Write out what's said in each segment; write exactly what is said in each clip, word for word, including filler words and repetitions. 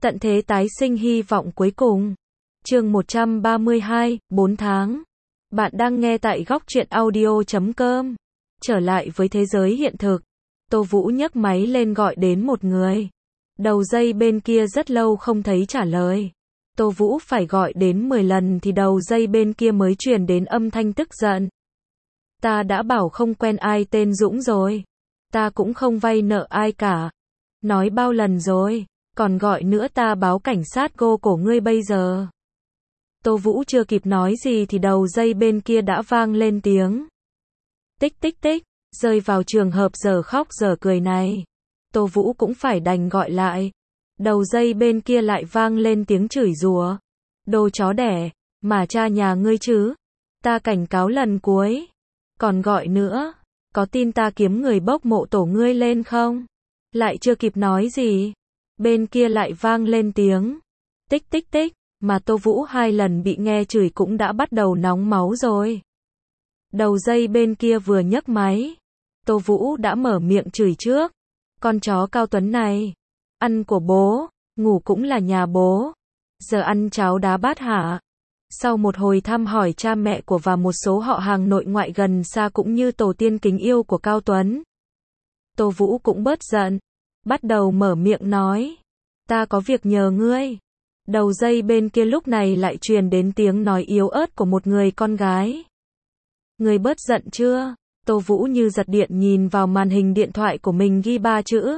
Tận thế tái sinh hy vọng cuối cùng. Chương một trăm ba mươi hai, bốn tháng. Bạn đang nghe tại góc truyện audio chấm com. Trở lại với thế giới hiện thực. Tô Vũ nhấc máy lên gọi đến một người. Đầu dây bên kia rất lâu không thấy trả lời. Tô Vũ phải gọi đến mười lần thì đầu dây bên kia mới truyền đến âm thanh tức giận. Ta đã bảo không quen ai tên Dũng rồi. Ta cũng không vay nợ ai cả. Nói bao lần rồi. Còn gọi nữa ta báo cảnh sát cô cổ ngươi bây giờ. Tô Vũ chưa kịp nói gì thì đầu dây bên kia đã vang lên tiếng. Tích tích tích, rơi vào trường hợp giờ khóc giờ cười này. Tô Vũ cũng phải đành gọi lại. Đầu dây bên kia lại vang lên tiếng chửi rủa. Đồ chó đẻ, mà cha nhà ngươi chứ. Ta cảnh cáo lần cuối. Còn gọi nữa, có tin ta kiếm người bốc mộ tổ ngươi lên không? Lại chưa kịp nói gì. Bên kia lại vang lên tiếng. Tích tích tích, mà Tô Vũ hai lần bị nghe chửi cũng đã bắt đầu nóng máu rồi. Đầu dây bên kia vừa nhấc máy. Tô Vũ đã mở miệng chửi trước. Con chó Cao Tuấn này. Ăn của bố, ngủ cũng là nhà bố. Giờ ăn cháo đá bát hả? Sau một hồi thăm hỏi cha mẹ của và một số họ hàng nội ngoại gần xa cũng như tổ tiên kính yêu của Cao Tuấn. Tô Vũ cũng bớt giận. Bắt đầu mở miệng nói. Ta có việc nhờ ngươi. Đầu dây bên kia lúc này lại truyền đến tiếng nói yếu ớt của một người con gái. Ngươi bớt giận chưa? Tô Vũ như giật điện nhìn vào màn hình điện thoại của mình ghi ba chữ.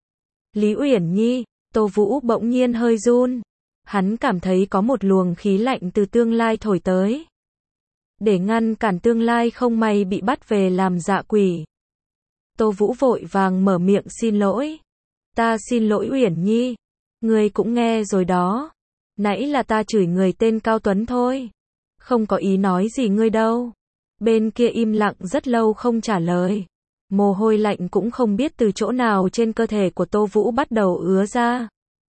Lý Uyển Nhi. Tô Vũ bỗng nhiên hơi run. Hắn cảm thấy có một luồng khí lạnh từ tương lai thổi tới. Để ngăn cản tương lai không may bị bắt về làm dạ quỷ. Tô Vũ vội vàng mở miệng xin lỗi. Ta xin lỗi Uyển Nhi. Ngươi cũng nghe rồi đó. Nãy là ta chửi người tên Cao Tuấn thôi. Không có ý nói gì ngươi đâu. Bên kia im lặng rất lâu không trả lời. Mồ hôi lạnh cũng không biết từ chỗ nào trên cơ thể của Tô Vũ bắt đầu ứa ra.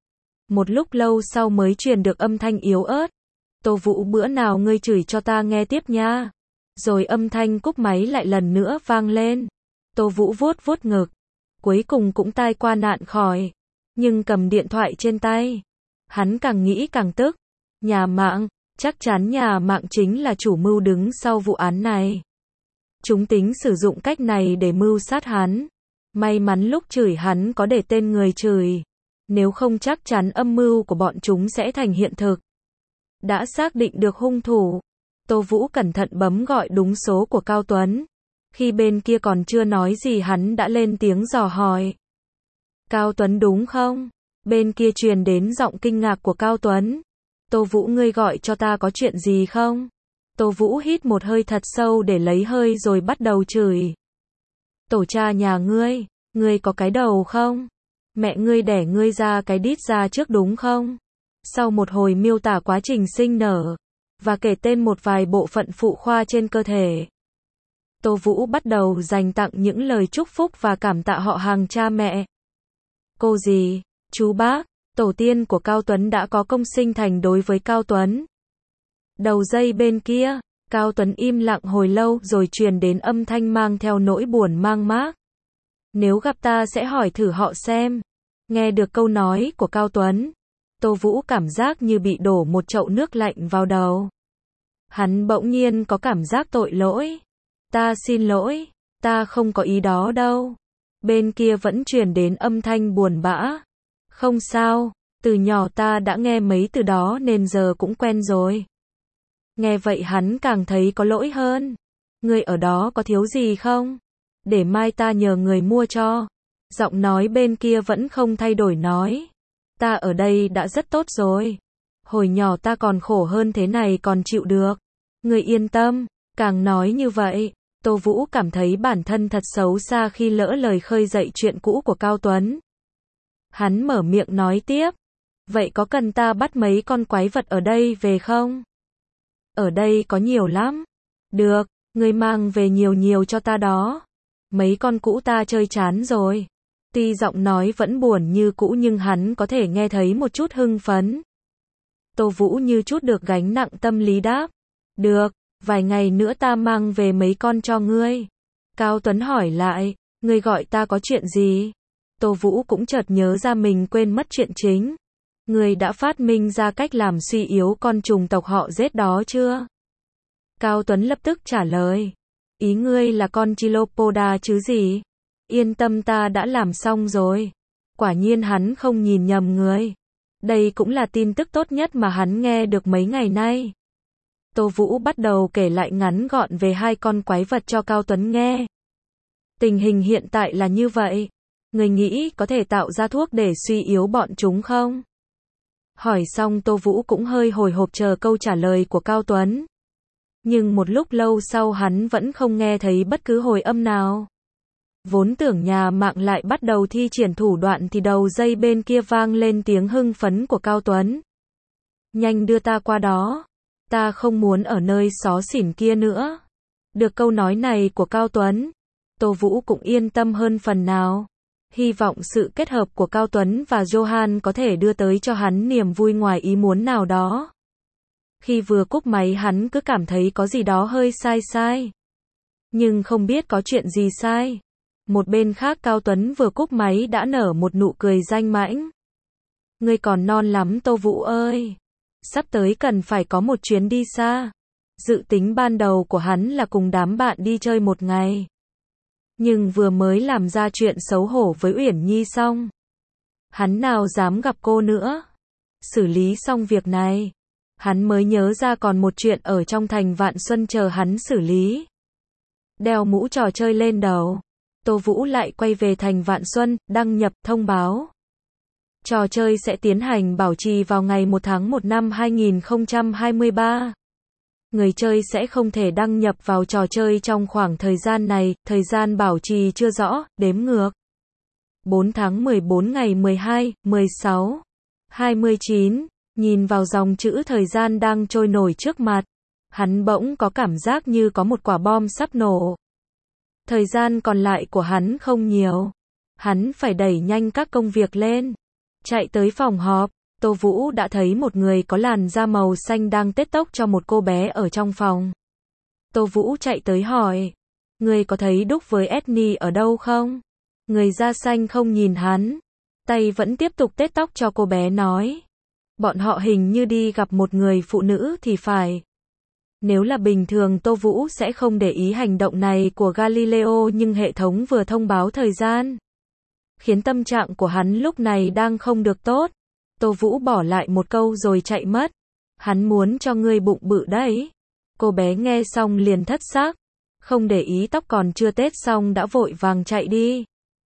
Một lúc lâu sau mới truyền được âm thanh yếu ớt. Tô Vũ bữa nào ngươi chửi cho ta nghe tiếp nha. Rồi âm thanh cúp máy lại lần nữa vang lên. Tô Vũ vuốt vuốt ngực. Cuối cùng cũng tai qua nạn khỏi. Nhưng cầm điện thoại trên tay. Hắn càng nghĩ càng tức. Nhà mạng, chắc chắn nhà mạng chính là chủ mưu đứng sau vụ án này. Chúng tính sử dụng cách này để mưu sát hắn. May mắn lúc chửi hắn có để tên người chửi. Nếu không chắc chắn âm mưu của bọn chúng sẽ thành hiện thực. Đã xác định được hung thủ. Tô Vũ cẩn thận bấm gọi đúng số của Cao Tuấn. Khi bên kia còn chưa nói gì hắn đã lên tiếng dò hỏi. Cao Tuấn đúng không? Bên kia truyền đến giọng kinh ngạc của Cao Tuấn. Tô Vũ ngươi gọi cho ta có chuyện gì không? Tô Vũ hít một hơi thật sâu để lấy hơi rồi bắt đầu chửi. Tổ cha nhà ngươi, ngươi có cái đầu không? Mẹ ngươi đẻ ngươi ra cái đít ra trước đúng không? Sau một hồi miêu tả quá trình sinh nở và kể tên một vài bộ phận phụ khoa trên cơ thể. Tô Vũ bắt đầu dành tặng những lời chúc phúc và cảm tạ họ hàng cha mẹ. Cô dì, chú bác, tổ tiên của Cao Tuấn đã có công sinh thành đối với Cao Tuấn. Đầu dây bên kia, Cao Tuấn im lặng hồi lâu rồi truyền đến âm thanh mang theo nỗi buồn mang mác. Nếu gặp ta sẽ hỏi thử họ xem. Nghe được câu nói của Cao Tuấn, Tô Vũ cảm giác như bị đổ một chậu nước lạnh vào đầu. Hắn bỗng nhiên có cảm giác tội lỗi. Ta xin lỗi, ta không có ý đó đâu. Bên kia vẫn truyền đến âm thanh buồn bã. Không sao, từ nhỏ ta đã nghe mấy từ đó nên giờ cũng quen rồi. Nghe vậy hắn càng thấy có lỗi hơn. Ngươi ở đó có thiếu gì không? Để mai ta nhờ người mua cho. Giọng nói bên kia vẫn không thay đổi nói. Ta ở đây đã rất tốt rồi. Hồi nhỏ ta còn khổ hơn thế này còn chịu được. Ngươi yên tâm. Càng nói như vậy, Tô Vũ cảm thấy bản thân thật xấu xa khi lỡ lời khơi dậy chuyện cũ của Cao Tuấn. Hắn mở miệng nói tiếp. Vậy có cần ta bắt mấy con quái vật ở đây về không? Ở đây có nhiều lắm. Được, ngươi mang về nhiều nhiều cho ta đó. Mấy con cũ ta chơi chán rồi. Tuy giọng nói vẫn buồn như cũ nhưng hắn có thể nghe thấy một chút hưng phấn. Tô Vũ như chút được gánh nặng tâm lý đáp. Được, vài ngày nữa ta mang về mấy con cho ngươi. Cao Tuấn hỏi lại, ngươi gọi ta có chuyện gì? Tô Vũ cũng chợt nhớ ra mình quên mất chuyện chính. Ngươi đã phát minh ra cách làm suy yếu con trùng tộc họ giết đó chưa? Cao Tuấn lập tức trả lời. Ý ngươi là con Chilopoda chứ gì? Yên tâm, ta đã làm xong rồi. Quả nhiên hắn không nhìn nhầm người. Đây cũng là tin tức tốt nhất mà hắn nghe được mấy ngày nay. Tô Vũ bắt đầu kể lại ngắn gọn về hai con quái vật cho Cao Tuấn nghe. Tình hình hiện tại là như vậy. Người nghĩ có thể tạo ra thuốc để suy yếu bọn chúng không? Hỏi xong Tô Vũ cũng hơi hồi hộp chờ câu trả lời của Cao Tuấn. Nhưng một lúc lâu sau hắn vẫn không nghe thấy bất cứ hồi âm nào. Vốn tưởng nhà mạng lại bắt đầu thi triển thủ đoạn thì đầu dây bên kia vang lên tiếng hưng phấn của Cao Tuấn. Nhanh đưa ta qua đó. Ta không muốn ở nơi xó xỉnh kia nữa. Được câu nói này của Cao Tuấn, Tô Vũ cũng yên tâm hơn phần nào. Hy vọng sự kết hợp của Cao Tuấn và Johan có thể đưa tới cho hắn niềm vui ngoài ý muốn nào đó. Khi vừa cúp máy hắn cứ cảm thấy có gì đó hơi sai sai. Nhưng không biết có chuyện gì sai. Một bên khác Cao Tuấn vừa cúp máy đã nở một nụ cười danh mãnh. Ngươi còn non lắm Tô Vũ ơi. Sắp tới cần phải có một chuyến đi xa. Dự tính ban đầu của hắn là cùng đám bạn đi chơi một ngày. Nhưng vừa mới làm ra chuyện xấu hổ với Uyển Nhi xong. Hắn nào dám gặp cô nữa. Xử lý xong việc này. Hắn mới nhớ ra còn một chuyện ở trong thành Vạn Xuân chờ hắn xử lý. Đeo mũ trò chơi lên đầu. Tô Vũ lại quay về thành Vạn Xuân, đăng nhập thông báo. Trò chơi sẽ tiến hành bảo trì vào ngày một tháng một năm hai nghìn không trăm hai mươi ba. Người chơi sẽ không thể đăng nhập vào trò chơi trong khoảng thời gian này, thời gian bảo trì chưa rõ, đếm ngược. bốn tháng mười bốn ngày mười hai, mười sáu, hai mươi chín, nhìn vào dòng chữ thời gian đang trôi nổi trước mặt. Hắn bỗng có cảm giác như có một quả bom sắp nổ. Thời gian còn lại của hắn không nhiều. Hắn phải đẩy nhanh các công việc lên. Chạy tới phòng họp, Tô Vũ đã thấy một người có làn da màu xanh đang tết tóc cho một cô bé ở trong phòng. Tô Vũ chạy tới hỏi. Người có thấy Đúc với Edney ở đâu không? Người da xanh không nhìn hắn. Tay vẫn tiếp tục tết tóc cho cô bé nói. Bọn họ hình như đi gặp một người phụ nữ thì phải. Nếu là bình thường Tô Vũ sẽ không để ý hành động này của Galileo, nhưng hệ thống vừa thông báo thời gian. Khiến tâm trạng của hắn lúc này đang không được tốt. Tô Vũ bỏ lại một câu rồi chạy mất. Hắn muốn cho ngươi bụng bự đấy. Cô bé nghe xong liền thất xác. Không để ý tóc còn chưa tết xong đã vội vàng chạy đi.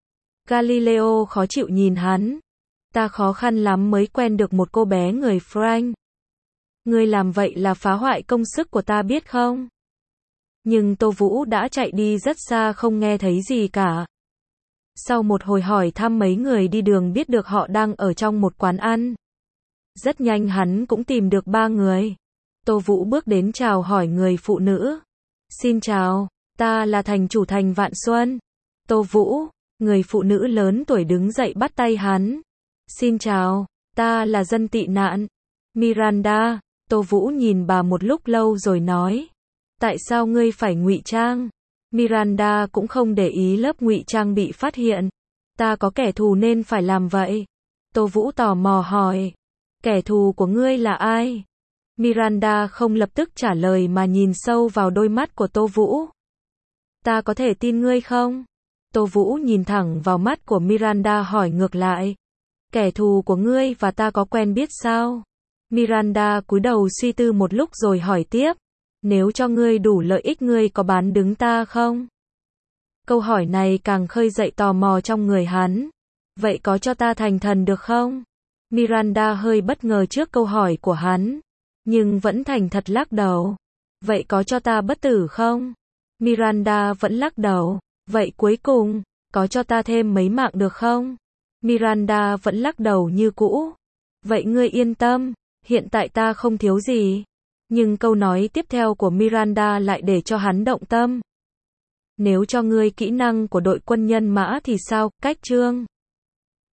Galileo khó chịu nhìn hắn. Ta khó khăn lắm mới quen được một cô bé người Frank. Ngươi làm vậy là phá hoại công sức của ta biết không? Nhưng Tô Vũ đã chạy đi rất xa không nghe thấy gì cả. Sau một hồi hỏi thăm mấy người đi đường biết được họ đang ở trong một quán ăn. Rất nhanh hắn cũng tìm được ba người. Tô Vũ bước đến chào hỏi người phụ nữ. Xin chào, ta là thành chủ thành Vạn Xuân. Tô Vũ, người phụ nữ lớn tuổi đứng dậy bắt tay hắn. Xin chào, ta là dân tị nạn. Miranda. Tô Vũ nhìn bà một lúc lâu rồi nói. Tại sao ngươi phải ngụy trang? Miranda cũng không để ý lớp ngụy trang bị phát hiện. Ta có kẻ thù nên phải làm vậy. Tô Vũ tò mò hỏi. Kẻ thù của ngươi là ai? Miranda không lập tức trả lời mà nhìn sâu vào đôi mắt của Tô Vũ. Ta có thể tin ngươi không? Tô Vũ nhìn thẳng vào mắt của Miranda hỏi ngược lại. Kẻ thù của ngươi và ta có quen biết sao? Miranda cúi đầu suy tư một lúc rồi hỏi tiếp. Nếu cho ngươi đủ lợi ích ngươi có bán đứng ta không? Câu hỏi này càng khơi dậy tò mò trong người hắn. Vậy có cho ta thành thần được không? Miranda hơi bất ngờ trước câu hỏi của hắn. Nhưng vẫn thành thật lắc đầu. Vậy có cho ta bất tử không? Miranda vẫn lắc đầu. Vậy cuối cùng, có cho ta thêm mấy mạng được không? Miranda vẫn lắc đầu như cũ. Vậy ngươi yên tâm, hiện tại ta không thiếu gì. Nhưng câu nói tiếp theo của Miranda lại để cho hắn động tâm. Nếu cho ngươi kỹ năng của đội quân nhân mã thì sao? Cách chương